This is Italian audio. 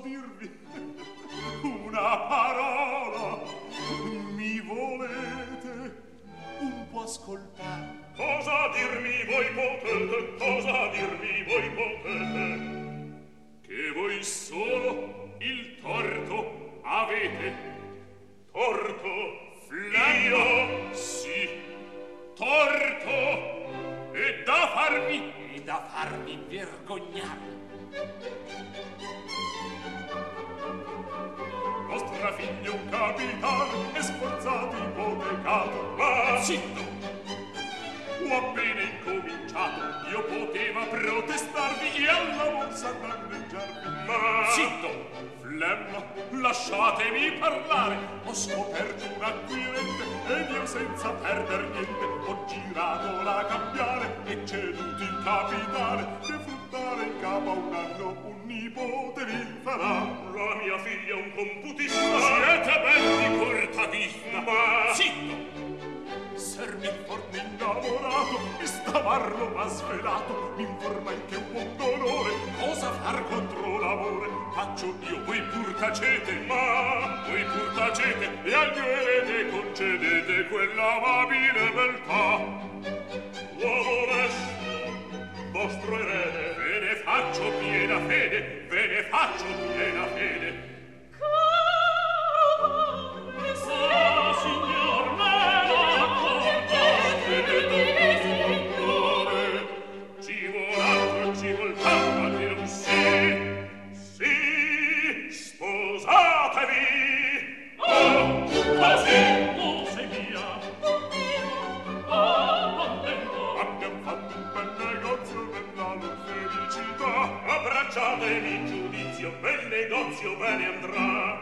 dirvi una parola. Mi volete un po' ascoltare? Cosa dirmi voi potete? Cosa dirmi voi potete? Che voi solo il torto avete. Torto? Io? Sì. Torto? E da farmi vergognare. Vostra figlia un capitano è sforzato ipotecato. Ma zitto! Ho appena incominciato, io poteva protestarvi e alla borsa danneggiarvi. Ma zitto! Flemma, lasciatemi parlare. Ho scoperto un acquirente ed io senza perder niente ho girato la cambiale e ceduto il capitale che fruttare in capo a un anno un nipote vi farà. La mia figlia è un computista. Siete ben di corta vista. Ma zitto! Ser Milford innamorato e stavarlo m'ha svelato. M'informai che un buon dolore cosa far contro l'amore. Faccio io, voi pur tacete. Ma voi pur tacete e al mio erede concedete quella amabile beltà. Uomo onesto, vostro erede, ve ne faccio piena fede, ve ne faccio piena fede. Oh, signor, ci vuol altro, ci vuol tanto a dire un sì. Sì, sposatevi. Oh, così. Oh, sei mia. Oh, contento. Abbiamo fatto un bel negozio nella loro felicità. Abbracciatevi in giudizio, bel negozio bene andrà.